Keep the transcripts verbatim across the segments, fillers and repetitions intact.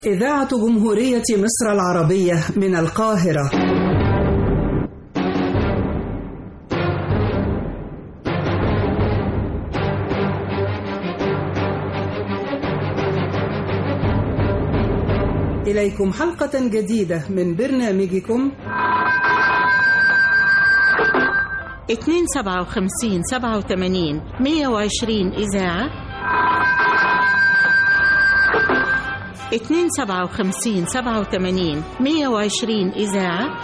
إذاعة جمهورية مصر العربية من القاهرة. إليكم حلقة جديدة من برنامجكم اتنين سبعة وخمسين سبعة وثمانين مية وعشرين إذاعة، اتنين سبعة وخمسين سبعة وثمانين مية وعشرين إذاعة.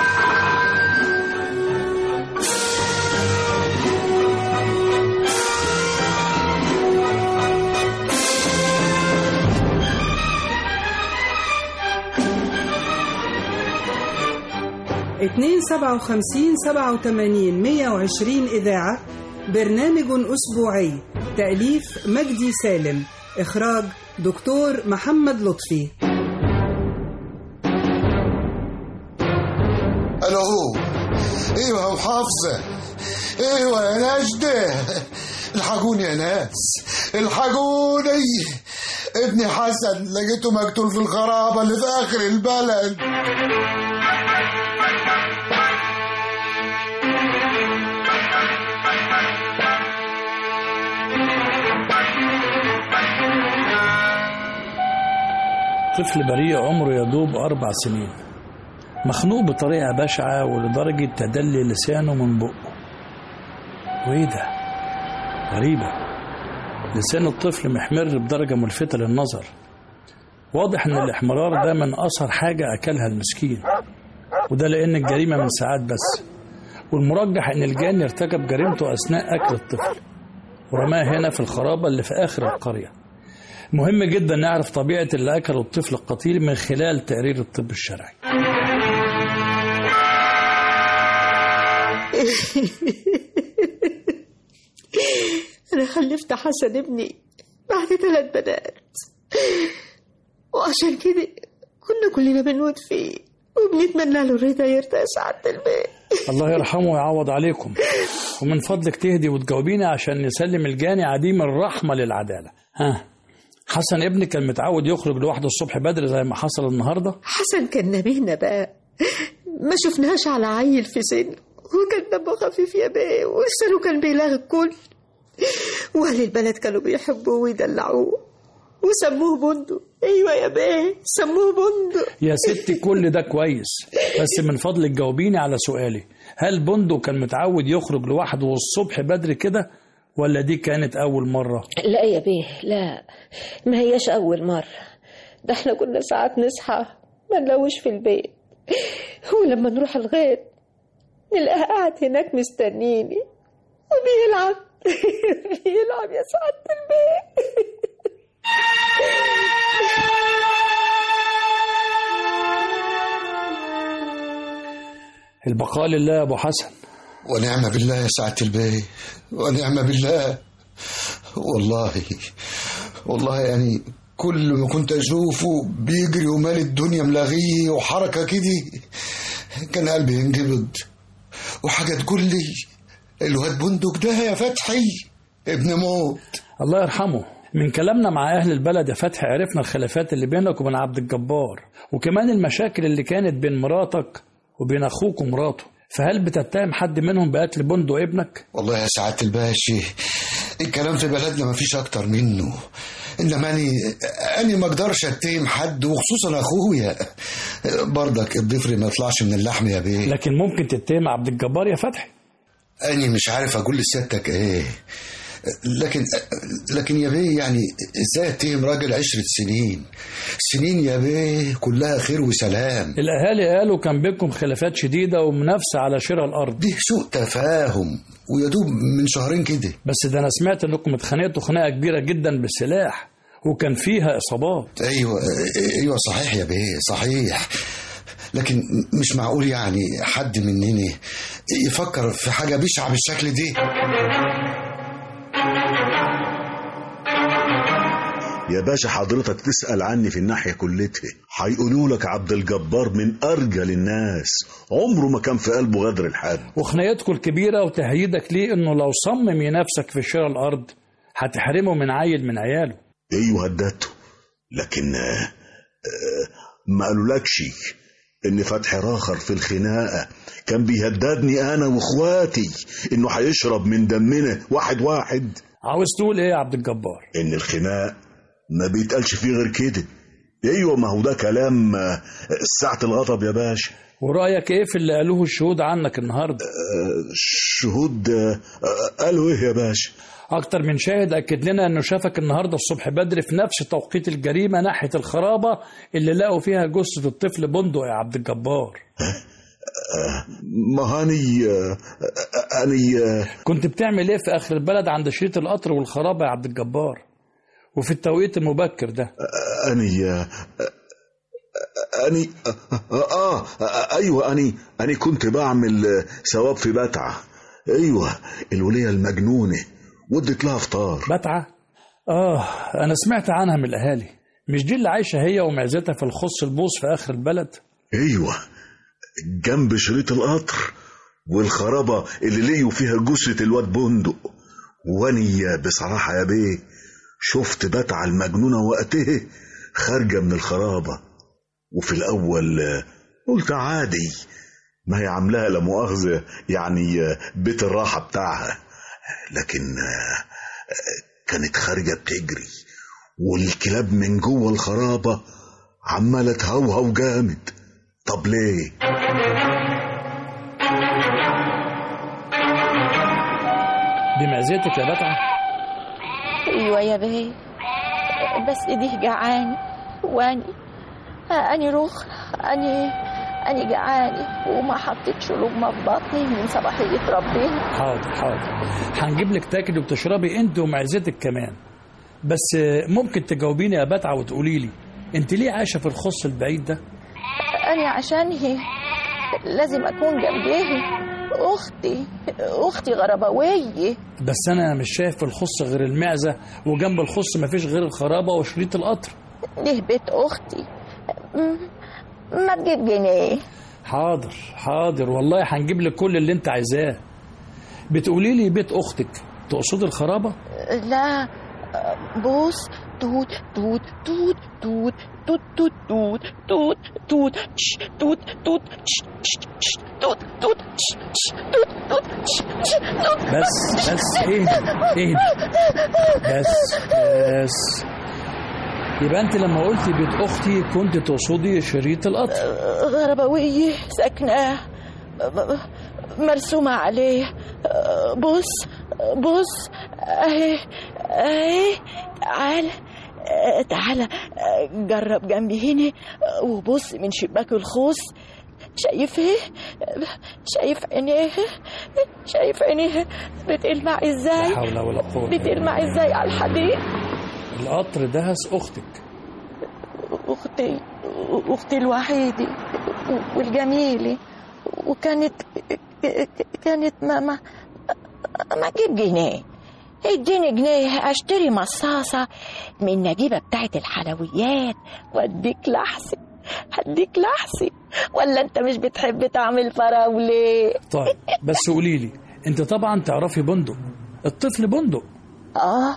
اتنين سبعة وخمسين سبعة وثمانين مية وعشرين إذاعة، برنامج أسبوعي، تأليف مجدي سالم، إخراج دكتور محمد لطفي. ألو، أيوة يا محافظة، أيوة يا نجدة، الحقوني يا ناس، الحقوني، ابني حسن لقيته مقتول في الخرابة اللي في آخر البلد. طفل بريء عمره يدوب أربع سنين، مخنوق بطريقة بشعة ولدرجة تدلي لسانه من بقه. وإيه ده؟ غريبة، لسان الطفل محمر بدرجة ملفتة للنظر. واضح إن الإحمرار ده من أثر حاجة أكلها المسكين، وده لأن الجريمة من ساعات بس، والمرجح إن الجاني ارتكب جريمته أثناء أكل الطفل ورماه هنا في الخرابة اللي في آخر القرية. مهم جدا نعرف طبيعة اللي أكله الطفل القتيل من خلال تقرير الطب الشرعي. أنا خلفت حسن ابني بعد ثلاث بنات، وعشان كده كنا كلنا بنموت فيه وبنتمنى له الرضا يرتاح سعادة البيت. الله يرحمه ويعوض عليكم، ومن فضلك تهدي وتجاوبينا عشان نسلم الجاني عديم الرحمة للعدالة. ها، حسن ابني كان متعود يخرج لوحده الصبح بدري زي ما حصل النهارده؟ حسن كان نبيهنا بقى، ما شفناهاش على عيل في سن، وكان دمه خفيف يا بيه، ولسانه كان بيلاغي الكل، واهل البلد كانوا بيحبوه ويدلعوه وسموه بندق. ايوه يا بيه، سموه بندق. يا ستي كل ده كويس، بس من فضلك جاوبيني على سؤالي، هل بندق كان متعود يخرج لوحده الصبح بدري كده، ولا دي كانت أول مرة؟ لا يا بيه، لا، ما هياش أول مرة، ده احنا كنا ساعات نصحى ما نلاقوش في البيت، ولما نروح الغيط نلقاه قاعد هناك مستنيني وبيلعب بيلعب يا سعادة البيت. البقاء لله يا أبو حسن. ونعم بالله يا سعادة البيه، ونعم بالله. والله والله يعني كل ما كنت أشوفه بيجري ومال الدنيا ملاغيه وحركة كده كان قلبي ينقبض، وحاجة تقول لي الواد بندق ده يا فتحي ابن موت. الله يرحمه. من كلامنا مع أهل البلد يا فتحي عرفنا الخلافات اللي بينك وبين عبد الجبار، وكمان المشاكل اللي كانت بين مراتك وبين أخوك ومراته، فهل بتتهم حد منهم بقتل بندق ابنك؟ والله يا سعادة الباشا الكلام في بلدنا ما فيش أكتر منه، إنما أني أني ما أقدرش أتهم حد، وخصوصا أخويا برضك الضفر ما يطلعش من اللحم يا بيه. لكن ممكن تتهم عبد الجبار يا فتحي. أني مش عارف أقول لسيادتك إيه، لكن لكن يا بيه يعني ازاي اتهم راجل عشرة سنين سنين يا بيه كلها خير وسلام. الاهالي قالوا كان بينكم خلافات شديده ومنافسه على شراء الارض. دي سوء تفاهم ويدوب من شهرين كده. بس ده انا سمعت انكم اتخانقتوا خناقه كبيره جدا بالسلاح وكان فيها اصابات. ايوه ايوه صحيح يا بيه صحيح، لكن مش معقول يعني حد مننا يفكر في حاجه بشعه بالشكل دي. يا باشا حضرتك تسأل عني في الناحية كلتها، هيقولوا لك عبد الجبار من أرجل الناس، عمره ما كان في قلبه غدر الحد. وخناقتكم الكبيرة وتهييدك ليه إنه لو صمم ينافسك في شراء الأرض هتحرمه من عيل من عياله. أيوه هدته، لكن ما قالولكش ان فتحي راخر في الخناقة كان بيهددني انا واخواتي انه هيشرب من دمنا واحد واحد؟ عاوز تقول ايه يا عبد الجبار؟ ان الخناق ما بيتقالش فيه غير كده. ايوه، ما هو ده كلام ساعة الغضب يا باشا. ورأيك ايه في اللي قالوه الشهود عنك النهارده؟ الشهود قالوا ايه يا باشا؟ اكتر من شاهد اكد لنا انه شافك النهارده الصبح بدري في نفس توقيت الجريمه ناحيه الخرابه اللي لقوا فيها جثه الطفل بندق يا عبد الجبار. ما هاني اني كنت بتعمل ايه في اخر البلد عند شريط القطر والخرابه يا عبد الجبار وفي التوقيت المبكر ده؟ اني اني اه, آه ايوه اني اني كنت بعمل ثواب في بتعه. ايوه، الوليه المجنونه ودت لها فطار. بتعه؟ اه، انا سمعت عنها من الاهالي. مش دي اللي عايشه هي ومعزتها في الخص البوص في اخر البلد؟ ايوه، جنب شريط القطر والخرابه اللي ليوا فيها جثه الواد بندق. واني بصراحه يا بيه شفت بتعه المجنونه وقتها خارجه من الخرابه، وفي الاول قلت عادي، ما هي عاملاها لا مؤاخذه يعني بيت الراحه بتاعها، لكن كانت خارجه بتجري والكلاب من جوه الخرابه عماله تهوهو جامد. طب ليه؟ دي معزتك يا بتعه؟ ايوه يا بيه، بس ايديه جعاني واني اني روخ اني اني جعاني وما حطيتش لقمه في بطني من صباحيه ربنا. حاضر حاضر، هنجيب لك تاكلي وتشربي انت ومعزتك كمان. بس ممكن تجاوبيني يا بتعه وتقولي لي انت ليه عايشه في الخص البعيد ده؟ أنا عشان هي لازم أكون جنبيه. أختي أختي غربوية. بس أنا مش شايف في الخص غير المعزة، وجنب الخص مفيش غير الخرابة وشريط القطر. ده بيت أختي، ما تجيب جنيه. حاضر حاضر، والله هنجيب لك كل اللي انت عايزاه. بتقولي لي بيت أختك، تقصد الخرابة؟ لا، بص، توت توت توت توت توت توت توت توت توت توت توت توت توت توت توت. بس بس اهدي اهدي بس بس. يبقى انت لما قلتي بيت اختي كنت تقصدي شريط القطر. غربوية ساكنة مرسومة عليه. بص بص اهي اهي، تعال تعال جرب جنبي هنا وبص من شباك الخوص. شايف ايه؟ شايف عينيه؟ شايف عينيه بتلمع ازاي؟ لا حول ولا قوة. بتلمع ازاي على الحديد؟ القطر دهس اختك. اختي اختي الوحيدة والجميلة، وكانت كانت ما ما ما اجيب جنيه. اديني جنيه اشتري مصاصة من نجيبة بتاعت الحلويات واديك لحسي. هديك لحسي ولا انت مش بتحب تعمل فراولة؟ طيب بس قولي لي، انت طبعا تعرفي بندق، الطفل بندق. اه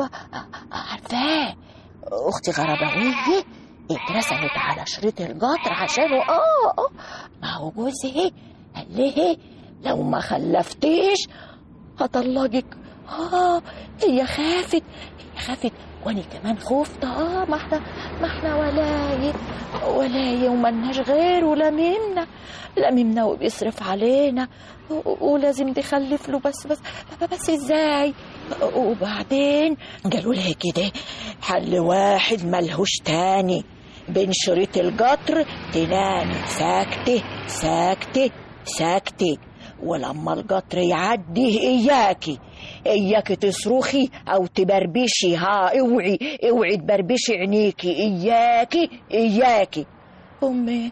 عارفاه، اختي غربوية اترسمت على شريط القطر عشانه. اه اه ما هو جوزي قال لي لو ما خلفتيش هطلقك. اه هي خافت هي خافت وانا كمان خفت. اه ما احنا ما احنا ولاية ولاية وملناش غير ولممنا لممنا وبيصرف علينا ولازم نخلف له. بس بس بس ازاي؟ وبعدين قالوا لها كده حل واحد ملهوش تاني، بين شريط القطر تنامي ساكتة ساكتة ساكتة، ولما القطر يعدي اياكي اياكي تصرخي او تبربشي. ها اوعي اوعي تبربشي عينيكي، اياكي اياكي. امي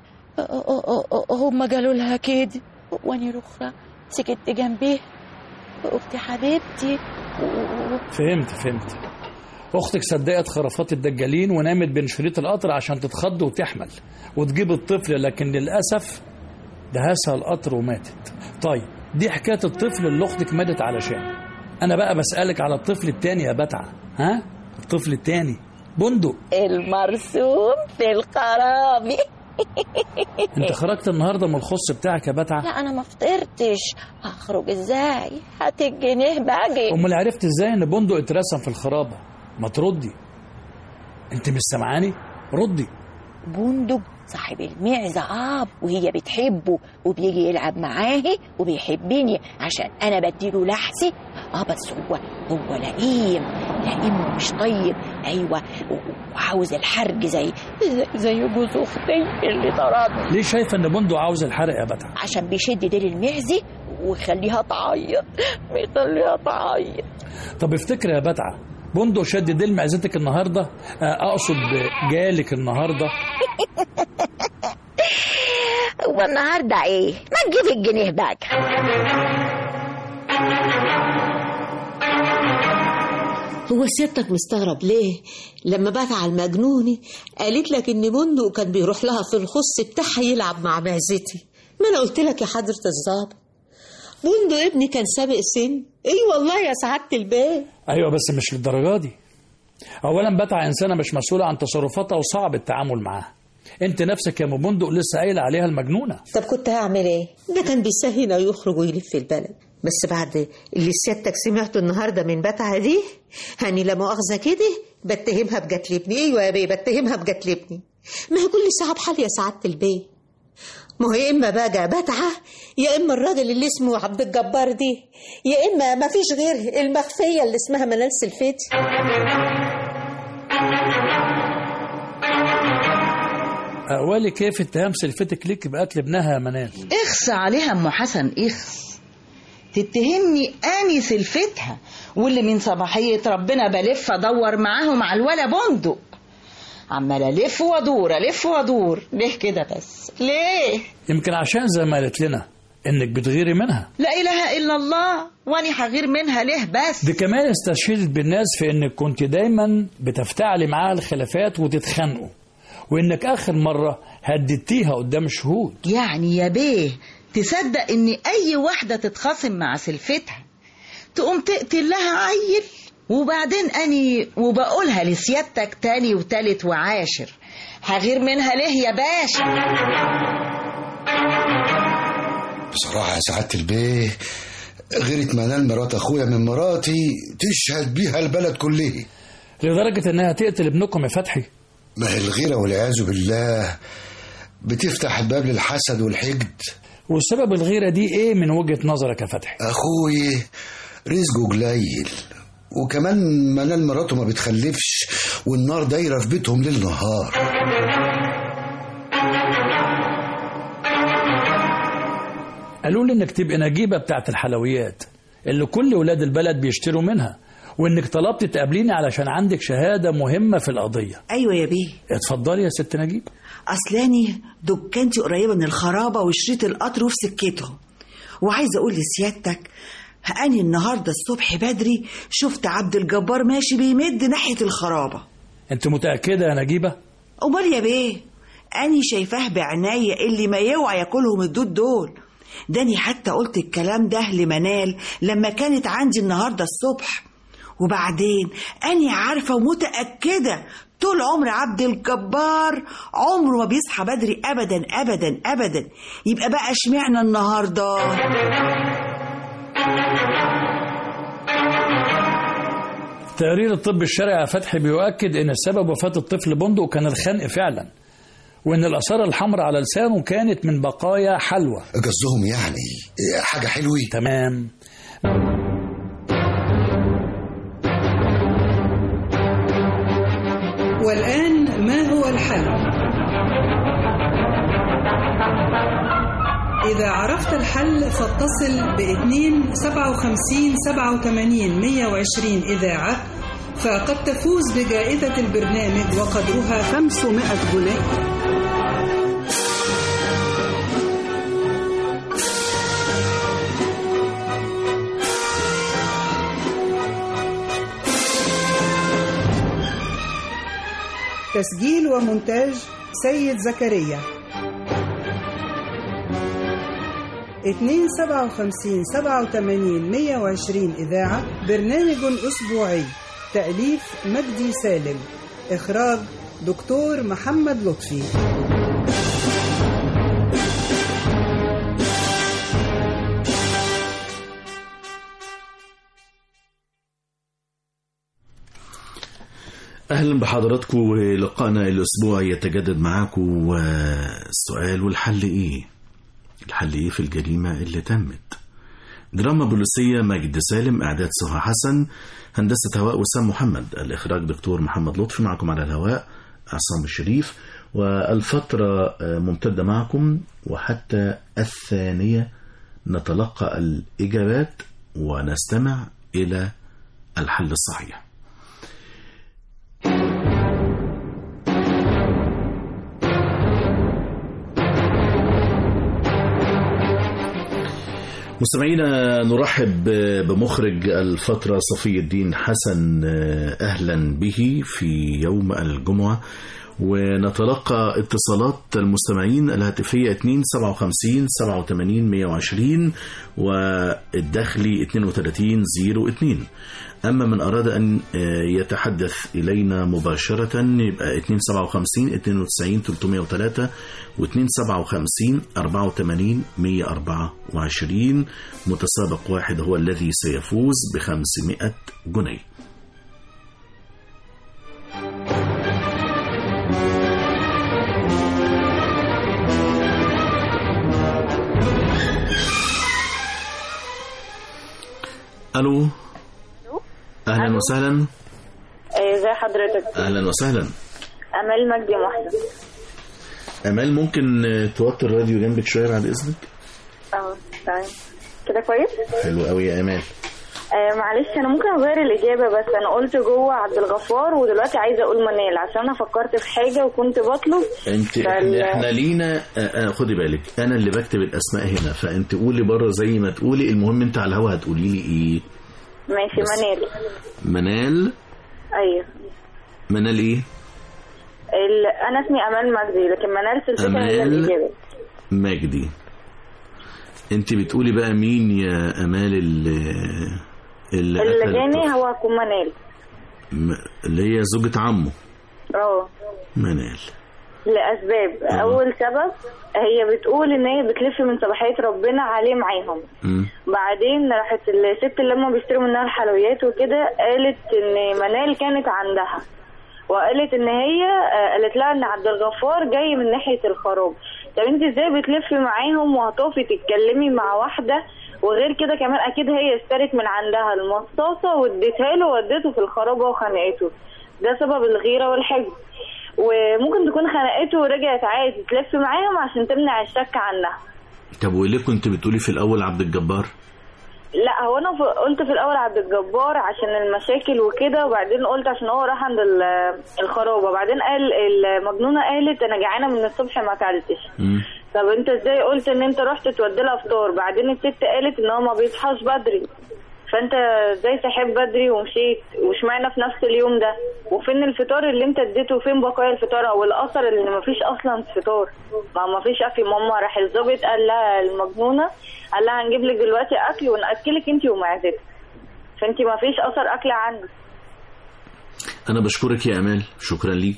هم قالوا لها كده واني رخرة سكت جنبيه. اختي حبيبتي. فهمت فهمت. اختك صدقت خرافات الدجالين ونامت بين شريط القطر عشان تتخض وتحمل وتجيب الطفل، لكن للاسف دهسها القطر وماتت. طيب دي حكايه الطفل اللي اختك ماتت علشان. انا بقى بسالك على الطفل التاني يا بتعه. ها الطفل التاني بندق المرسوم في الخرابي. انت خرجت النهارده من الخص بتاعك يا بتعه؟ لا انا ما فطرتش. هخرج ازاي؟ هات الجنيه باجي. امال عرفت ازاي ان بندق اترسم في الخرابه؟ ما تردي، انت مش سامعاني؟ ردي. بندق صاحب المعزة اب وهي بتحبه وبيجي يلعب معاه وبيحبني عشان انا بديله لحسي. اه بس هو هو لئيم لئيم ومش طيب. ايوه وعاوز الحرج زي زي, زي جوز اختي اللي طردني. ليه شايفه ان بندق عاوز الحرق يا بتعه؟ عشان بيشد ديل المعزة ويخليها تعيط بيخليها تعيط. طب افتكر يا بتعه، بندق شد ديل معزتك النهارده؟ اقصد جالك النهارده. هو النهارده ايه؟ ما تجيب الجنيه بقى. هو سيادتك مستغرب ليه لما بتعه المجنوني قالت لك ان بندق كان بيروح لها في الخص بتاعها يلعب مع معزتي؟ ما انا قلت لك يا حضرة الضابط بندق ابني كان سابق سن. اي والله يا سعادة البيه. ايوه بس مش للدرجه دي. اولا بتعه انسانه مش مسؤوله عن تصرفاتها وصعب التعامل معاها. انت نفسك يا ام بندق لسه قايله عليها المجنونه. طب كنت هعمل ايه؟ ده كان بيسهل يخرج ويلف في البلد. بس بعد اللي سيادتك سمعته النهارده من بتعه دي هاني لا مؤاخذه كده بتهمها بقتل ابني. ايوه يا بيه بتهمها بقتل ابني. ما هي كل ساعه بحال يا سعاده البيه. ما هو يا اما بقى بتعه يا اما الراجل اللي اسمه عبد الجبار دي يا اما ما فيش غير المخفيه اللي اسمها منال سلفتي. أولي كيف اتهام سلفتك ليك بقتل ابنها يا منال؟ اخص عليها ام حسن اخص. تتهمني اني سلفتها واللي من صباحيه ربنا بلف ادور معاهم على الولا بندق. عمال الف وادور الف وادور. ليه كده بس؟ ليه؟ يمكن عشان زي ما قالت لنا انك بتغيري منها. لا اله الا الله. واني هغير منها ليه بس؟ دي كمان استشهدت بالناس في انك كنت دايما بتفتعلي معاها الخلافات وتتخانقوا، وانك اخر مره هددتيها قدام الشهود. يعني يا بيه تصدق ان اي واحده تتخاصم مع سلفتها تقوم تقتل لها عيل؟ وبعدين اني وبقولها لسيادتك تاني وتالت وعاشر هغير منها ليه يا باشا؟ بصراحة يا سعادة البيه غيرت منال مرات اخويا من مراتي تشهد بيها البلد كله، لدرجة انها تقتل ابنكم يا فتحي. ما هي الغيرة والعياذ بالله بتفتح الباب للحسد والحقد. والسبب الغيرة دي ايه من وجهة نظرك يا فتحي؟ اخوي رزقه قليل، وكمان منال مراته ما بتخلفش والنار دايرة في بيتهم ليل نهار. قالوا لي انك تبقى نجيبة بتاعت الحلويات اللي كل ولاد البلد بيشتروا منها، وانك طلبت تقابليني علشان عندك شهادة مهمة في القضية. ايوه يا بيه. اتفضلي يا ست نجيب. اصلاني دكانتي قريبة من الخرابة وشريط القطر وفي سكتهم، وعايزة اقول لسيادتك أني النهاردة الصبح بدري شفت عبد الجبار ماشي بيمد ناحية الخرابة. انت متأكدة يا نجيبة؟ أمال يا بيه أني شايفاه بعناية اللي ما يوعى ياكلهم الدود دول. داني حتى قلت الكلام ده لمنال لما كانت عندي النهاردة الصبح. وبعدين أني عارفة ومتأكدة طول عمر عبد الجبار عمره ما بيصحى بدري أبدا أبدا أبدا. يبقى بقى اشمعنى النهاردة؟ تقرير الطب الشرعي يا فتحي بيؤكد ان سبب وفاة الطفل بندق كان الخنق فعلا، وان الاثار الحمراء على لسانه كانت من بقايا حلوى. قصدهم يعني حاجة حلوة. تمام. والآن ما هو الحل؟ إذا عرفت الحل فاتصل باثنين سبعة وخمسين سبعة وثمانين مية وعشرين إذاعة، فقد تفوز بجائزة البرنامج وقدرها خمسمائة جنيه. تسجيل ومونتاج سيد زكريا. اثنين سبعة وخمسين سبعة وثمانين مية وعشرين إذاعة، برنامج أسبوعي، تأليف مجدي سالم، إخراج دكتور محمد لطفي. أهلا بحضراتكم، ولقاءنا الأسبوع يتجدد معاكم. والسؤال والحل إيه؟ الحل إيه في الجريمة اللي تمت؟ دراما بوليسية مجد سالم، إعداد سهى حسن، هندسة هواء وسام محمد، الإخراج دكتور محمد لطفي. معكم على الهواء عصام الشريف، والفترة ممتدة معكم وحتى الثانية نتلقى الإجابات ونستمع إلى الحل الصحيح. مستمعينا، نرحب بمخرج الفترة صفي الدين حسن، أهلا به في يوم الجمعة، ونتلقى اتصالات المستمعين الهاتفية اثنين سبعة خمسين سبعة وثمانين مئة وعشرين والداخلي اثنين وثلاثين صفر اثنين. أما من أراد أن يتحدث إلينا مباشرة يبقى اثنين سبعة خمسين اثنين وتسعين ثلاثمئة وثلاثة واثنين سبعة خمسين أربعة وثمانين مئة وأربعة وعشرين. متسابق واحد هو الذي سيفوز بخمسمائة جنيه. ألو، أهلا ألو. وسهلا. ازي حضرتك؟ أهلا وسهلا. أمال مجدي محسن. أمال، ممكن توطي الراديو جنبك شوية بعد إذنك؟ اه تمام كده كويس. حلو قوي يا أمال. آه معلش أنا ممكن أغير الإجابة، بس أنا قلت جوه عبد الغفار ودلوقتي عايزة أقول منال عشان أنا فكرت في حاجة وكنت بطلب. أنت فال... إحنا لينا آه خدي بالك، أنا اللي بكتب الأسماء هنا، فأنت قولي بره زي ما تقولي. المهم أنت على الهوا هتقولي لي إيه؟ ماشي. منال. منال. أيوه. منال إيه؟ ال... أنا اسمي أمال مجدي، لكن منال في الفكرة هي الإجابة. مجدي. أنت بتقولي بقى مين يا أمال اللي اللي, اللي جاني؟ هو هكون منال، اللي هي زوجة عمه. اه منال. لأسباب. أوه. أول سبب هي بتقول إن هي بتلف من صباحية ربنا عليه معاهم. م. بعدين راحت الست اللي هم بيشتروا منها الحلويات وكده قالت إن منال كانت عندها، وقالت إن هي قالت لها إن عبد الغفار جاي من ناحية الخراب. طب أنت إزاي بتلفي معاهم وهتقفي تتكلمي مع واحدة؟ وغير كده كمان أكيد هي اشترت من عندها المصاصة واديتها له وودته في الخرابة وخنقته. ده سبب الغيرة والحقد. وممكن تكون خنقته ورجعت عايز تلف معاهم عشان تمنع الشك عنها. طب وليه كنت بتقولي في الأول عبد الجبار؟ لا هو أنا قلت في الأول عبد الجبار عشان المشاكل وكده، وبعدين قلت عشان هو راح عند الخرابة. بعدين قال المجنونة قالت أنا جعانة من الصبح ما أكلتش. طب أنت إزاي قلت إن أنت رحت تودي لها فطار؟ بعدين الست قالت إن هو ما بيصحاش بدري، فانت ازاي صحيت بدري ومشيت؟ واشمعنى في نفس اليوم ده؟ وفين الفطار اللي انت اديته؟ فين بقايا الفطار او الاثر اللي ما فيش اصلا فطار؟ ما ما فيش اكل. ماما راح الظابط قال لها المجنونه، قال لها هنجيب لك دلوقتي اكل وناكلك انت ومعدتك، فانت ما فيش اثر اكل عنك. انا بشكرك يا امال، شكرا ليك.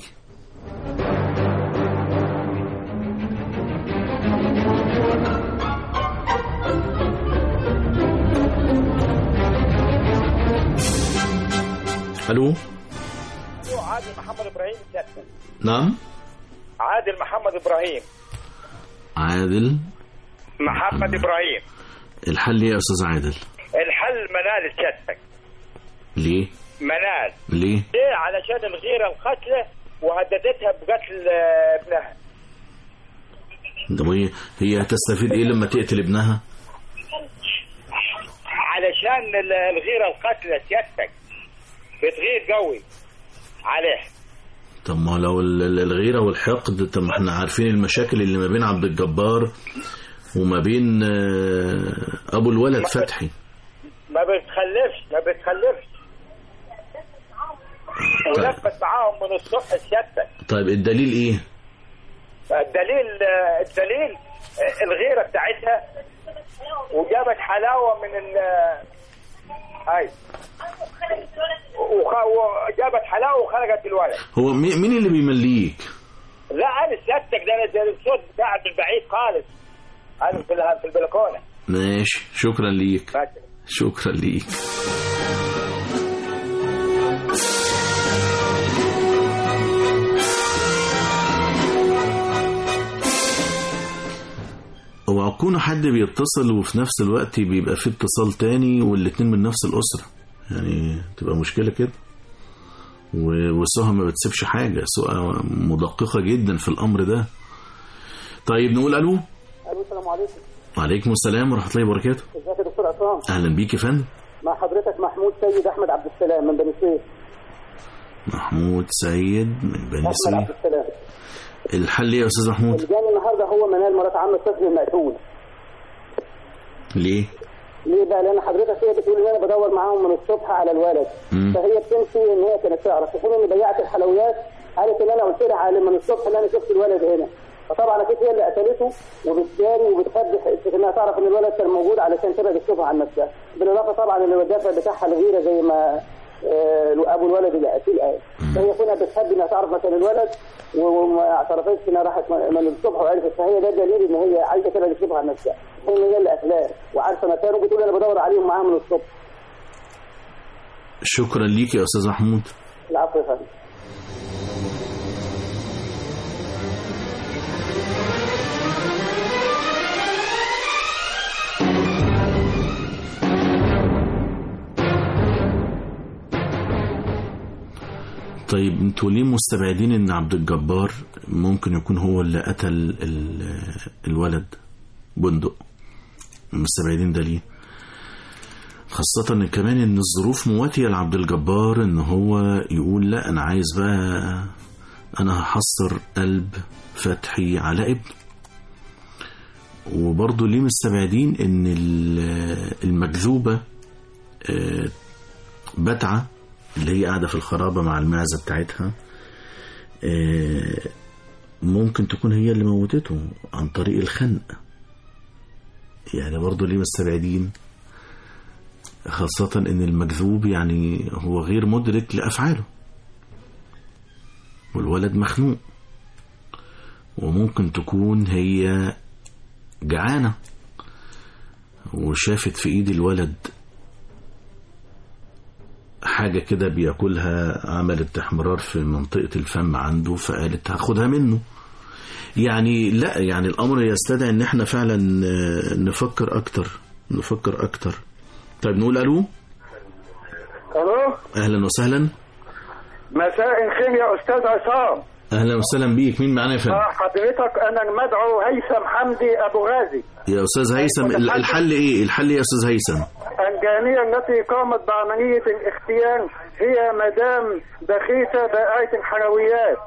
الو. عادل محمد ابراهيم سيادتك. نعم. عادل محمد ابراهيم. عادل محمد ابراهيم. الحل ايه يا استاذ عادل؟ الحل منال سيادتك. ليه؟ منال. ليه؟ ليه؟ علشان الغيره القتله وهددتها بقتل ابنها. طب هي هي هتستفيد ايه لما تقتل ابنها؟ علشان الغيره القتله سيادتك بتغير قوي عليه. طب ما لو الغيره والحقد، طب ما احنا عارفين المشاكل اللي ما بين عبد الجبار وما بين ابو الولد فتحي. ما بتخلفش ما بتخلفش ولفت معاهم من الصبح سيادتك. طيب الدليل ايه؟ الدليل الدليل الغيره بتاعتها، وجابت حلاوه من اي وجابت حلاوه وخرجت الولد. هو مين اللي بيمليك؟ لا انا سيادتك ده انا الصوت بتاع من بعيد خالص، انا في في البلكونه. ماشي، شكرا ليك. شكرا ليك. ويكون حد بيتصل وفي نفس الوقت بيبقى فيه اتصال تاني والاتنين من نفس الأسرة، يعني تبقى مشكلة كده. وسهى ما بتسيبش حاجة، سهى مدققة جدا في الأمر ده. طيب نقول ألو. ألو، السلام عليكم. وعليكم السلام ورحمة الله وبركاته. ازيك يا دكتور عصام؟ أهلا بيك يا فندم. مع حضرتك محمود سيد أحمد عبد السلام من بني سويف. محمود سيد من بني سويف. أحمد عبد السلام. الحل ايه يا استاذ محمود؟ اللي جاني النهارده هو منال مرات عم الطفل المقتول. ليه؟ ليه بقى؟ لان حضرتك هي بتقول ان انا بدور معاهم من الصبح على الولد، مم. فهي بتنسي ان هي كانت تعرف، في حين ان بياعه الحلويات قالت ان انا قلت لها من الصبح ان انا شفت الولد هنا، فطبعا اكيد هي اللي قتلته وبالتالي وبتخبي انها تعرف ان الولد كان موجود علشان تبعد الشبهه عن نفسها، بالاضافه طبعا ان الدافع بتاعها الغيره زي ما ابو الولد اللي قتل قال، فهي كنا بتخبي انها تعرف مكان الولد وما اعترفتش انها راحت من الصبح وعرفت، فهي ده دليل ان هي عايزه تبعد الشبهه عن نفسها، ان هي اللي قتلاه وعارفه مكانه وبتقول انا بدور عليهم معاها من الصبح. شكرا ليك يا استاذ محمود. العفو يا فندم. طيب انتوا ليه مستبعدين ان عبد الجبار ممكن يكون هو اللي قتل الولد بندق؟ مستبعدين ده ليه؟ خاصة ان كمان ان الظروف مواتية لعبد الجبار ان هو يقول لا انا عايز بقى انا هحصر قلب فتحي على ابنه. وبرضه ليه مستبعدين ان المكذوبة بتعة اللي هي قاعدة في الخرابة مع المعزة بتاعتها ممكن تكون هي اللي موتته عن طريق الخنق؟ يعني برضو ليه مستبعدين؟ خاصة ان المكذوب يعني هو غير مدرك لأفعاله والولد مخنوق، وممكن تكون هي جعانة وشافت في ايد الولد حاجة كده بياكلها، عملت احمرار في منطقة الفم عنده فقالت هاخدها منه. يعني لا، يعني الأمر يستدعي ان احنا فعلا نفكر أكتر نفكر أكتر. طيب نقول ألو. ألو، أهلا وسهلا. مساء الخير يا أستاذ عصام. أهلا وسهلا بيك. مين معانا يا فندم؟ حضرتك أنا المدعو هيثم حمدي أبو غازي. يا أستاذ هيثم، الحل إيه؟ الحل إيه يا أستاذ هيثم؟ الجانية التي قامت بعملية الاختيان هي مدام بخيتة بائعة الحلويات.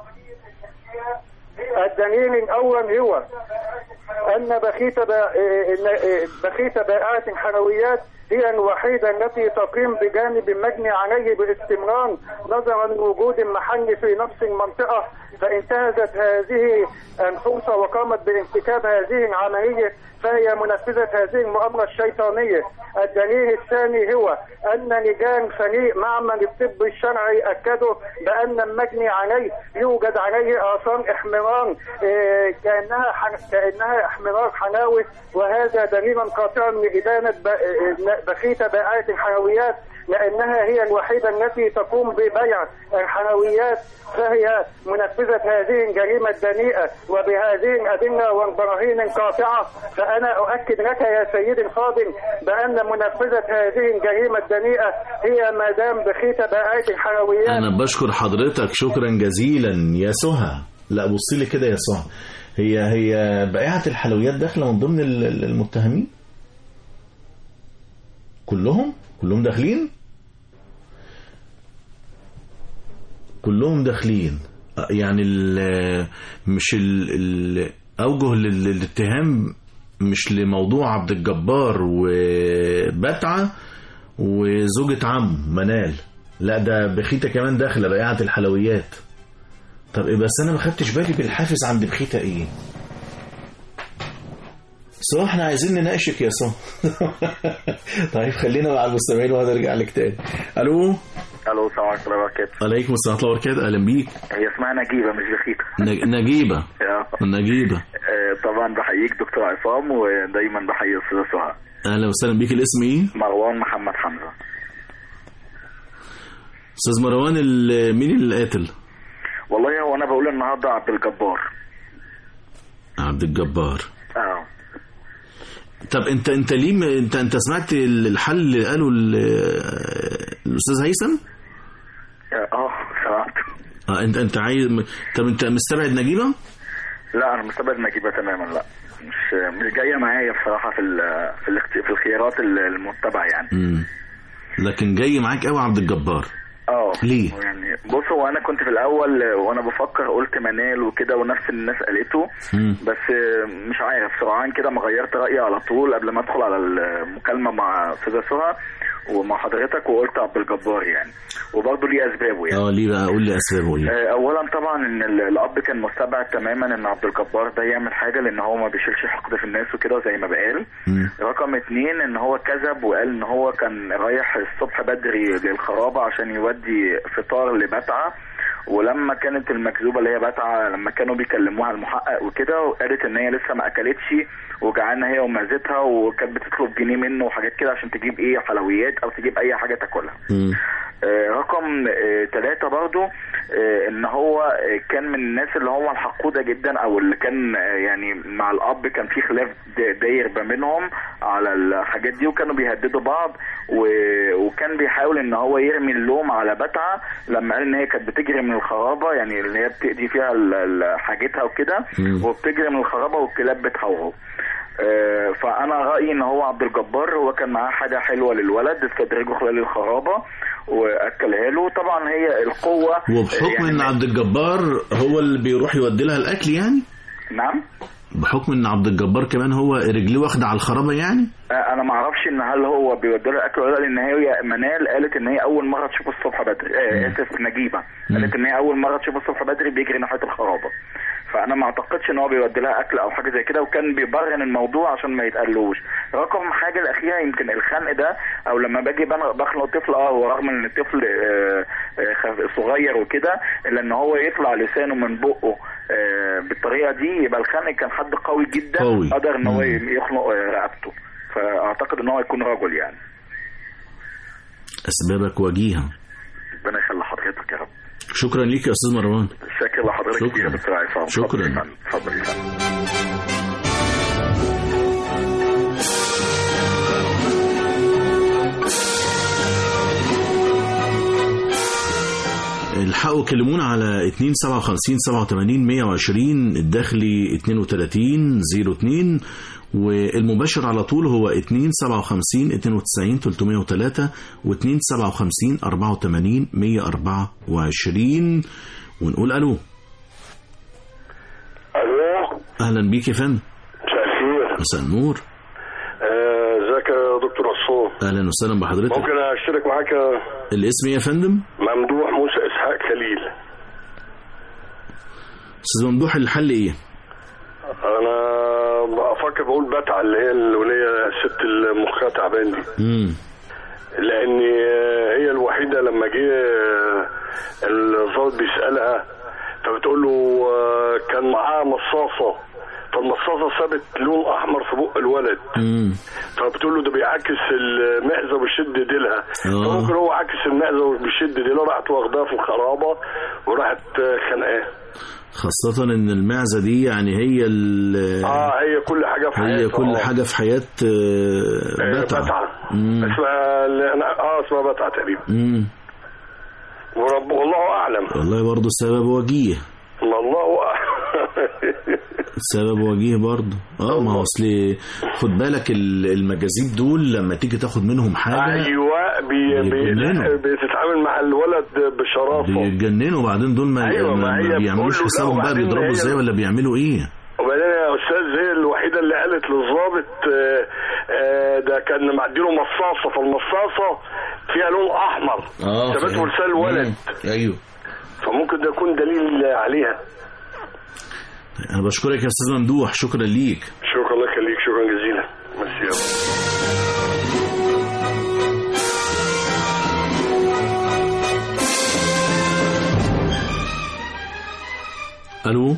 الدليل الأول هو أن بخيتة بخيتة بائعة الحلويات هي الوحيدة التي تقيم بجانب المجني عليه باستمرار نظرا لوجود المحل في نفس المنطقة، فانتهزت هذه الفرصة وقامت بارتكاب هذه العملية، فهي منفذة هذه المؤامرة الشيطانية. الدليل الثاني هو أن لجان فريق معمل الطب الشرعي أكدوا بأن المجني عليه يوجد عليه آثار احمرار إيه كأنها كأنها احمرار حناوي، وهذا دليل قاطع لإدانة بخيتة بائعة الحلويات، لأنها هي الوحيدة التي تقوم ببيع الحلويات، فهي منفذة هذه الجريمة الدنيئة. وبهذه الأدلة والبراهين القاطعة فأنا أؤكد لك يا سيدي الفاضل بأن منفذة هذه الجريمة الدنيئة هي مدام بخيتة بائعة الحلويات. أنا بشكر حضرتك شكرا جزيلا يا سهى. لا بصي لي كده يا سهى، هي هي بائعة الحلويات داخلة من ضمن المتهمين كلهم؟ كلهم داخلين؟ كلهم داخلين. يعني ال مش ال أوجه الاتهام مش لموضوع عبد الجبار وبتعة وزوجة عم منال، لا ده بخيتة كمان داخلة بائعة الحلويات. طب إيه بس أنا ما خدتش بالي بالحافز عند بخيتة إيه؟ سو احنا عايزين نناقشك يا سو. طيب خلينا مع المستمعين وهنرجع لك تاني. الو الو السلام عليكم ورحمه الله وبركاته. عليكم السلام ورحمه الله وبركاته. اهلا بيك. هي اسمها نجيبه مش بخيته. نجيبه نجيبه. طبعا بحييك دكتور عصام ودايما بحيي استاذه سهى. اهلا وسهلا بيك. الاسم ايه؟ مروان محمد حمزه. استاذ مروان مين اللي قاتل؟ والله هو انا بقول النهارده عبد الجبار. عبد الجبار اه. طب انت انت ليه انت انت سمعت الحل اللي قاله الاستاذ هيثم؟ اه سمعت. اه انت انت عايز. طب انت مستبعد نجيبه؟ لا انا مستبعد نجيبه تماما. لا مش مش جايه معايا بصراحه في في في الخيارات المتبعه يعني. امم لكن جاي معاك قوي عبد الجبار. اه ليه؟ يعني بص هو انا كنت في الاول وانا بفكر قلت منال وكده ونفس الناس قالته. مم. بس مش عارف سرعان كده ما غيرت رايي على طول قبل ما ادخل على المكالمه مع استاذه سهى ومع حضرتك وقلت عبد الجبار يعني. وبرضه ليه اسبابه يعني. اه ليه بقى؟ قول لي اسبابه ايه. اولا طبعا ان الاب كان مستبعد تماما ان عبد الجبار ده يعمل حاجه لان هو ما بيشيلش حقد في الناس وكده زي ما بقال. رقم اتنين ان هو كذب وقال ان هو كان رايح الصبح بدري للخرابه عشان يودي فطار لبتعه، ولما كانت المكذوبه اللي هي بتعه لما كانوا بيكلموها المحقق وكده وقالت ان هي لسه ما اكلتش وجعانه هي ومعزتها وكانت بتطلب جنيه منه وحاجات كده عشان تجيب ايه حلويات او تجيب اي حاجه تاكلها. آه رقم ثلاثة آه برضو آه ان هو آه كان من الناس اللي هو الحقودة جدا او اللي كان آه يعني مع الاب كان في خلاف داير بينهم على الحاجات دي وكانوا بيهددوا بعض وكان بيحاول ان هو يرمي اللوم على بتعة لما قال ان هي كانت بتجري من الخرابة يعني اللي هي بتأذي فيها حاجتها وكده وبتجري من الخرابة والكلاب بتهوهو. آه فانا رايي ان هو عبد الجبار هو كان معاه حاجه حلوه للولد استدرجه خلال الخرابه واكلها له. طبعا هي القوه وبحكم يعني ان عبد الجبار هو اللي بيروح يودي لها الاكل يعني. نعم بحكم ان عبد الجبار كمان هو رجليه واخده على الخرابه يعني. آه انا ما اعرفش ان هل هو بيودي لها اكل ولا لا لان هي منال قالت ان هي اول مره تشوفه الصبح بدري. آه اسف نجيبه قالت ان هي اول مره تشوفه الصبح بدري بيجري ناحيه الخرابه. فانا ما اعتقدش ان هو بيودي لها اكل او حاجه زي كده وكان بيبرهن الموضوع عشان ما يتقالوش. رقم حاجه الاخيره يمكن الخنق ده او لما باجي بخلق طفل اه ورغم ان الطفل آه آه صغير وكده الا ان هو يطلع لسانه من بقه آه بالطريقه دي يبقى الخنق كان حد قوي جدا قوي. قدر ان هو يخنق رقبته. فاعتقد ان هو يكون رجل يعني. اسبابك وجيهه. ربنا يخلي حضرتك يا رب. شكرا ليك يا استاذ مروان. شكرا لحضرتك يا دكتور عصام. شكرا. اتفضل يا فندم. الحقوا كلمونا على اتنين سبعة وخمسين سبعة وتمانين مية وعشرين الداخلي اتنين وتلاتين زيرو اتنين والمباشر على طول هو اتنين سبعة وخمسين اتنين وتسعين تلتمية وتلاتة واتنين سبعة وخمسين اربعة وتمانين مية اربعة وعشرين ونقول الو. الو اهلا بيك يا فندم. مساء الخير. مساء النور. ازيك يا دكتور عصام؟ اهلا وسهلا بحضرتك. ممكن اشترك معاك؟ الاسم ايه يا فندم؟ ممدوح موسى اسحاق خليل. استاذ ممدوح الحل ايه؟ انا بفكر بقول بتعه اللي هي الوليه الست المخها تعبان دي. امم لان هي الوحيده لما جه الضابط بيسالها فبتقول له كان معاها مصاصه فالمصاصه سابت لون احمر في بق الولد. امم فبتقول له ده بيعكس المعزه وبيشد ديلها. فممكن هو عكس المعزه وبيشد ديلها راحت واخداها في الخرابه وراحت خانقاه. خاصة ان المعزة دي يعني هي ال اه هي كل حاجة في حياة هي كل أوه. حاجة في حياة بتعة. بتعة اسمها اه اسمها بتعة تقريبا. امم ورب والله اعلم. والله برضه السبب وجيه. والله اعلم. السبب وجيه برضه. اه ما هو اصل خد بالك المجازيب دول لما تيجي تاخد منهم حاجة ايوه بي بي بتتعامل مع الولد بشرافة بيتجننوا وبعدين دول ما, أيوة ما, ما بيعملوش حسابهم بقى بيضربوا ازاي ولا بيعملوا ايه. وبعدين يا استاذ هي الوحيده اللي قالت للضابط ده كان معديله مصاصه فالمصاصه فيها لون احمر ثبته لسان الولد. ايوه فممكن ده يكون دليل عليها. انا بشكرك يا استاذ ممدوح. شكرا ليك. شكرا لك ليك. شكرا جزيلا. الراديو. الو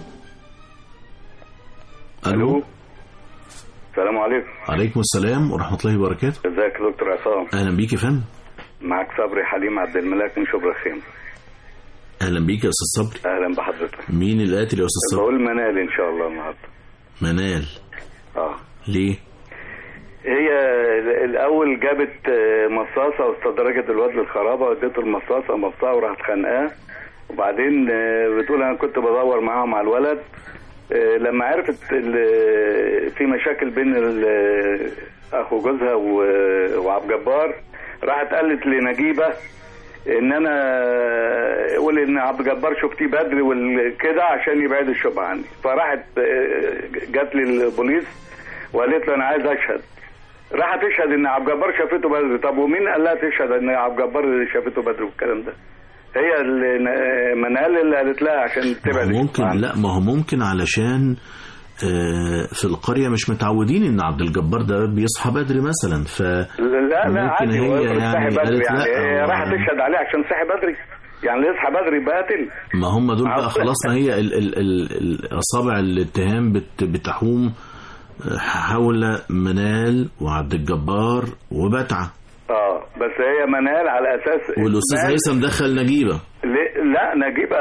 الو السلام عليكم. عليكم السلام ورحمه الله وبركاته. ازيك يا دكتور عصام؟ اهلا بيك يا فندم. معاك صبري حليم عبد الملاك من شبرا الخيمه. اهلا بيك يا استاذ صبري. اهلا بحضرتك. مين القاتل يا استاذ صبري؟ بقول منال ان شاء الله النهارده. منال. اه ليه؟ هي الاول جابت مصاصه واستدرجت الواد للخرابه واديته المصاصه مصاصه وراحت خانقاه، وبعدين بتقول انا كنت بدور معاهم على الولد. لما عرفت في مشاكل بين اخو جوزها وعبد الجبار، راحت قالت لنجيبه ان انا قول ان عبد الجبار شفتيه بدري وكده عشان يبعد الشبهه عني. فراحت جات لي البوليس وقالت له انا عايز اشهد. راحت تشهد ان عبد الجبار شافته بدري. طب ومين قال لها تشهد ان عبد الجبار شافته بدري والكلام ده؟ هي منال اللي قالت لها عشان تبعد. ممكن لا ما هو ممكن علشان في القرية مش متعودين ان عبد الجبار ده بيصحى بدري مثلا. ف لا لا عادي هي يعني بدري يعني يعني راح تشهد عليه عشان صحي بدري، يعني اللي يصحى بدري يبقى قاتل. ما هم دول بقى خلاص. ما هي ال ال ال الاصابع الاتهام بت بتحوم حول منال وعبد الجبار وبتعه. اه بس هي منال على اساس والاستاذ هيثم دخل نجيبه. لا نجيبه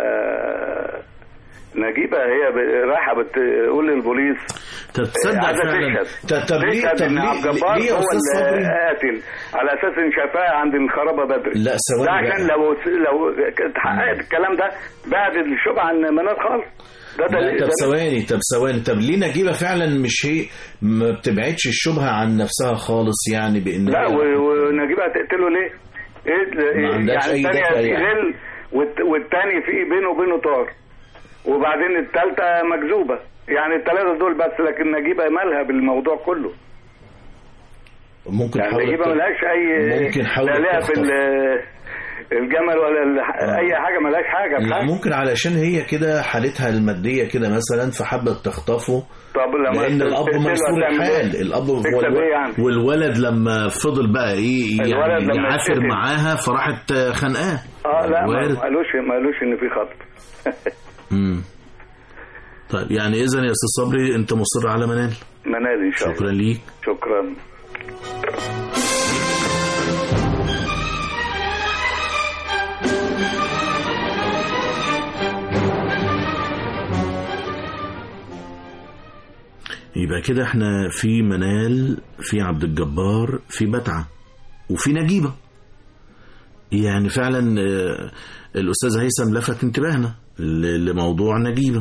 نجيبه هي رايحه بتقول للبوليس. طب تصدق فعلا طب ليه طب ليه عبد الجبار هو اللي قاتل على اساس ان شافاه عند الخرابه بدري. لا ثواني ده عشان لو لو اتحققت الكلام ده بعد الشبهه عن منال خالص. ده طب ثواني طب ثواني طب ليه نجيبه فعلا مش هي ما بتبعدش الشبهه عن نفسها خالص يعني بان لا ونجيبه هتقتله ليه؟ ايه يعني الثانيه في غل والثاني في بينه وبينه طار وبعدين الثالثه مكذوبه، يعني الثلاثه دول بس، لكن نجيبه مالها بالموضوع كله. ممكن يعني نجيبه ملهاش اي ممكن لا لها في الجمل ولا آه. اي حاجه ملهاش حاجه. لا ممكن علشان هي كده حالتها الماديه كده مثلا فحبت تخطفه. طب لما لان الاب ميسور الحال، الاب والولد, يعني. والولد لما فضل بقى ايه يعني يعافر معاها فراحت خانقاه. اه لا ما قالوش ما قالوش ان في خطف. امم طيب يعني اذا يا استاذ صبري انت مصر على منال. منال ان شاء الله. شكرا ليك. شكرا. يبقى كده احنا في منال، في عبد الجبار، في بتعة، وفي نجيبة. يعني فعلا الأستاذ هيثم لفت انتباهنا لموضوع نجيبة.